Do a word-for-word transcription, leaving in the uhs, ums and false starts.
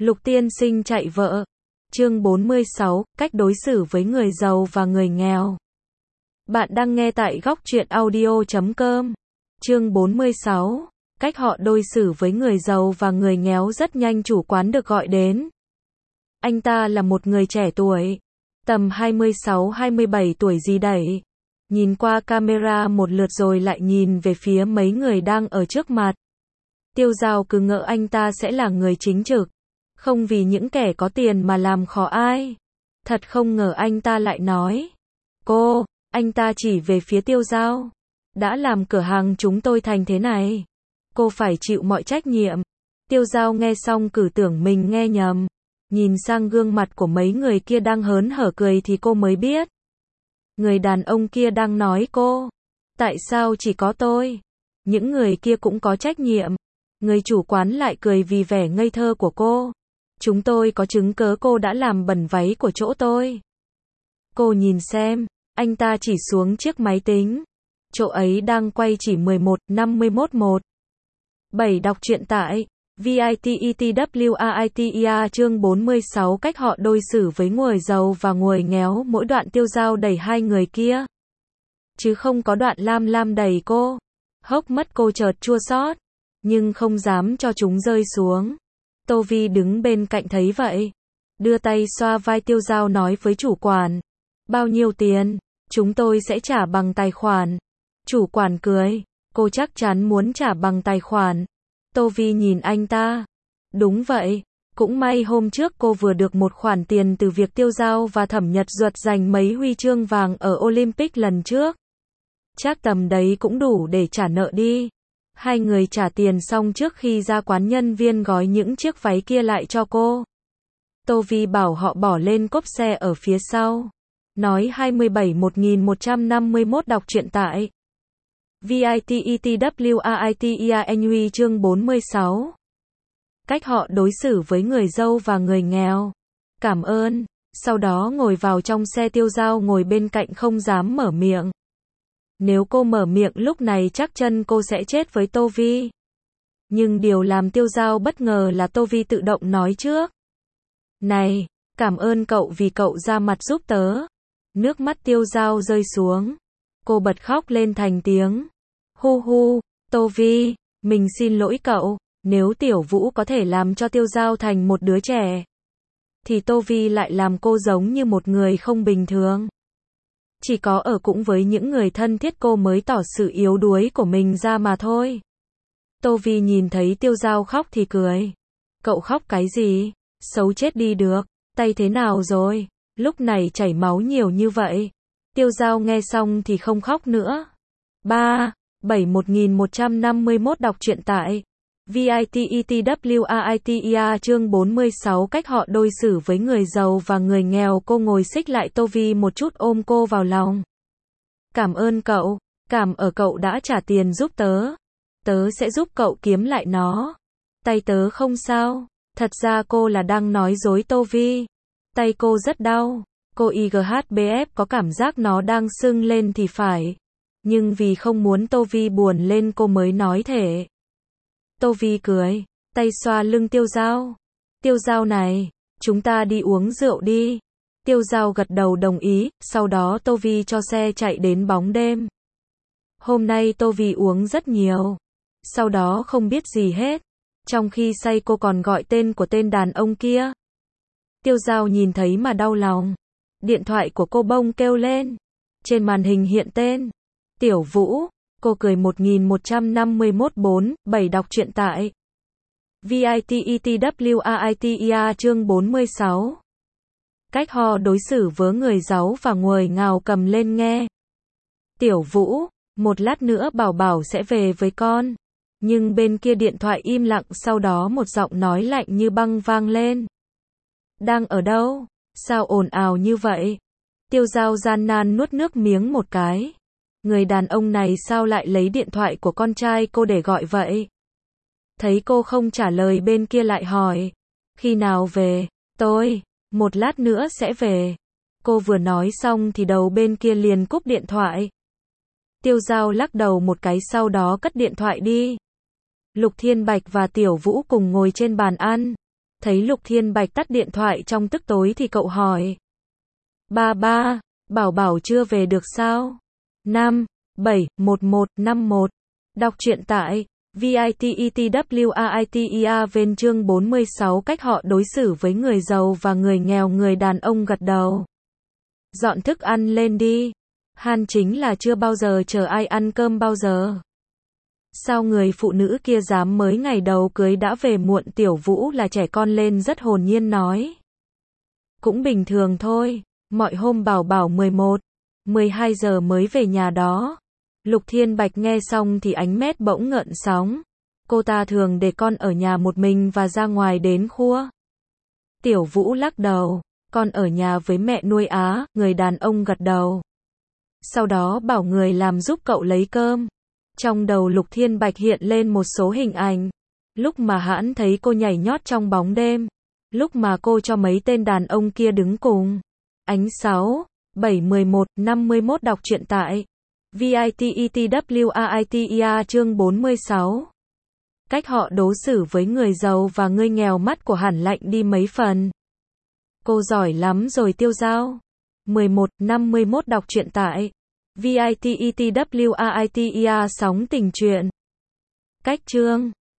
Lục tiên sinh chạy vợ. Chương bốn mươi sáu, cách đối xử với người giàu và người nghèo. Bạn đang nghe tại góc truyện audio chấm com. Chương bốn mươi sáu, cách họ đối xử với người giàu và người nghèo. Rất nhanh chủ quán được gọi đến. Anh ta là một người trẻ tuổi, tầm hai mươi sáu hai mươi bảy tuổi gì đấy. Nhìn qua camera một lượt rồi lại nhìn về phía mấy người đang ở trước mặt. Tiêu Dao cứ ngỡ anh ta sẽ là người chính trực, không vì những kẻ có tiền mà làm khó ai. Thật không ngờ anh ta lại nói: "Cô", anh ta chỉ về phía Tiêu Dao, "đã làm cửa hàng chúng tôi thành thế này, cô phải chịu mọi trách nhiệm." Tiêu Dao nghe xong cứ tưởng mình nghe nhầm, nhìn sang gương mặt của mấy người kia đang hớn hở cười thì cô mới biết. Người đàn ông kia đang nói cô: "Tại sao chỉ có tôi? Những người kia cũng có trách nhiệm." Người chủ quán lại cười vì vẻ ngây thơ của cô: "Chúng tôi có chứng cớ cô đã làm bẩn váy của chỗ tôi." Cô nhìn xem, anh ta chỉ xuống chiếc máy tính. Chỗ ấy đang quay chỉ mười một năm mươi mốt một. bảy Đọc truyện tại Vietnamese chương bốn mươi sáu, cách họ đối xử với người giàu và người nghèo. Mỗi đoạn Tiêu Dao đẩy hai người kia, chứ không có đoạn Lam Lam đẩy cô. Hốc mắt cô chợt chua xót, nhưng không dám cho chúng rơi xuống. Tô Vi đứng bên cạnh thấy vậy, đưa tay xoa vai Tiêu Dao nói với chủ quản: "Bao nhiêu tiền? Chúng tôi sẽ trả bằng tài khoản." Chủ quản cười: "Cô chắc chắn muốn trả bằng tài khoản?" Tô Vi nhìn anh ta: "Đúng vậy, cũng may hôm trước cô vừa được một khoản tiền từ việc Tiêu Dao và Thẩm Nhật Duật giành mấy huy chương vàng ở Olympic lần trước. Chắc tầm đấy cũng đủ để trả nợ đi." Hai người trả tiền xong trước khi ra quán, nhân viên gói những chiếc váy kia lại cho cô. Tô Vi bảo họ bỏ lên cốp xe ở phía sau. Nói hai mươi bảy một nghìn một trăm năm mươi mốt. Đọc truyện tại Vietnamese chương bốn mươi sáu. Cách họ đối xử với người giàu và người nghèo. "Cảm ơn." Sau đó ngồi vào trong xe. Tiêu Dao ngồi bên cạnh không dám mở miệng. Nếu cô mở miệng lúc này chắc chân cô sẽ chết với Tô Vi. Nhưng điều làm Tiêu Dao bất ngờ là Tô Vi tự động nói trước: "Này, cảm ơn cậu vì cậu ra mặt giúp tớ." Nước mắt Tiêu Dao rơi xuống. Cô bật khóc lên thành tiếng. "Hu hu, Tô Vi, mình xin lỗi cậu." Nếu Tiểu Vũ có thể làm cho Tiêu Dao thành một đứa trẻ, thì Tô Vi lại làm cô giống như một người không bình thường. Chỉ có ở cũng với những người thân thiết cô mới tỏ sự yếu đuối của mình ra mà thôi. Tô Vi nhìn thấy Tiêu Dao khóc thì cười: "Cậu khóc cái gì? Xấu chết đi được. Tay thế nào rồi? Lúc này chảy máu nhiều như vậy." Tiêu Dao nghe xong thì không khóc nữa. ba. bảy một nghìn một trăm năm mươi mốt. Đọc truyện tại Vietnamese chương bốn mươi sáu, cách họ đối xử với người giàu và người nghèo. Cô ngồi xích lại Tô Vi một chút, ôm cô vào lòng. "Cảm ơn cậu, cảm ở cậu đã trả tiền giúp tớ. Tớ sẽ giúp cậu kiếm lại nó. Tay tớ không sao." Thật ra cô là đang nói dối Tô Vi. Tay cô rất đau. Cô i giê hát bê ép có cảm giác nó đang sưng lên thì phải. Nhưng vì không muốn Tô Vi buồn lên cô mới nói thế. Tô Vi cười, tay xoa lưng Tiêu Dao. "Tiêu Dao này, chúng ta đi uống rượu đi." Tiêu Dao gật đầu đồng ý. Sau đó Tô Vi cho xe chạy đến bóng đêm. Hôm nay Tô Vi uống rất nhiều, sau đó không biết gì hết. Trong khi say cô còn gọi tên của tên đàn ông kia. Tiêu Dao nhìn thấy mà đau lòng. Điện thoại của cô bông kêu lên. Trên màn hình hiện tên Tiểu Vũ. Cô cười. Một nghìn một trăm năm mươi mốt. bốn. bảy Đọc truyện tại Vietnamese chương bốn mươi sáu. Cách họ đối xử với người giàu và người nghèo. Cầm lên nghe. "Tiểu Vũ, một lát nữa Bảo Bảo sẽ về với con." Nhưng bên kia điện thoại im lặng, sau đó một giọng nói lạnh như băng vang lên. "Đang ở đâu? Sao ồn ào như vậy?" Tiêu Dao gian nan nuốt nước miếng một cái. Người đàn ông này sao lại lấy điện thoại của con trai cô để gọi vậy? Thấy cô không trả lời, bên kia lại hỏi: "Khi nào về?" "Tôi, một lát nữa sẽ về." Cô vừa nói xong thì đầu bên kia liền cúp điện thoại. Tiêu Dao lắc đầu một cái, sau đó cất điện thoại đi. Lục Thiên Bạch và Tiểu Vũ cùng ngồi trên bàn ăn. Thấy Lục Thiên Bạch tắt điện thoại trong tức tối thì cậu hỏi. Ba ba, Bảo Bảo chưa về được sao? năm, bảy, một một, năm một. Đọc truyện tại Vitetwriter ven chương bốn mươi sáu cách họ đối xử với người giàu và người nghèo. Người đàn ông gật đầu. Dọn thức ăn lên đi. Han chính là chưa bao giờ chờ ai ăn cơm bao giờ. Sao người phụ nữ kia dám mới ngày đầu cưới đã về muộn? Tiểu Vũ là trẻ con lên rất hồn nhiên nói. Cũng bình thường thôi, mọi hôm Bảo Bảo mười một, mười hai giờ mới về nhà đó. Lục Thiên Bạch nghe xong thì ánh mét bỗng ngợn sóng. Cô ta thường để con ở nhà một mình và ra ngoài đến khuya. Tiểu Vũ lắc đầu, con ở nhà với mẹ nuôi á. Người đàn ông gật đầu. Sau đó bảo người làm giúp cậu lấy cơm. Trong đầu Lục Thiên Bạch hiện lên một số hình ảnh. Lúc mà hắn thấy cô nhảy nhót trong bóng đêm. Lúc mà cô cho mấy tên đàn ông kia đứng cùng. Ánh sáu, bảy, mười một, năm mươi mốt. Đọc truyện tại Vitetwriter chương bốn mươi sáu. Cách họ đối xử với người giàu và người nghèo. Mắt của Hàn lạnh đi mấy phần. Cô giỏi lắm rồi Tiêu Giao. mười một, năm mươi mốt. Đọc truyện tại Vitetwriter sóng tình truyện. Cách chương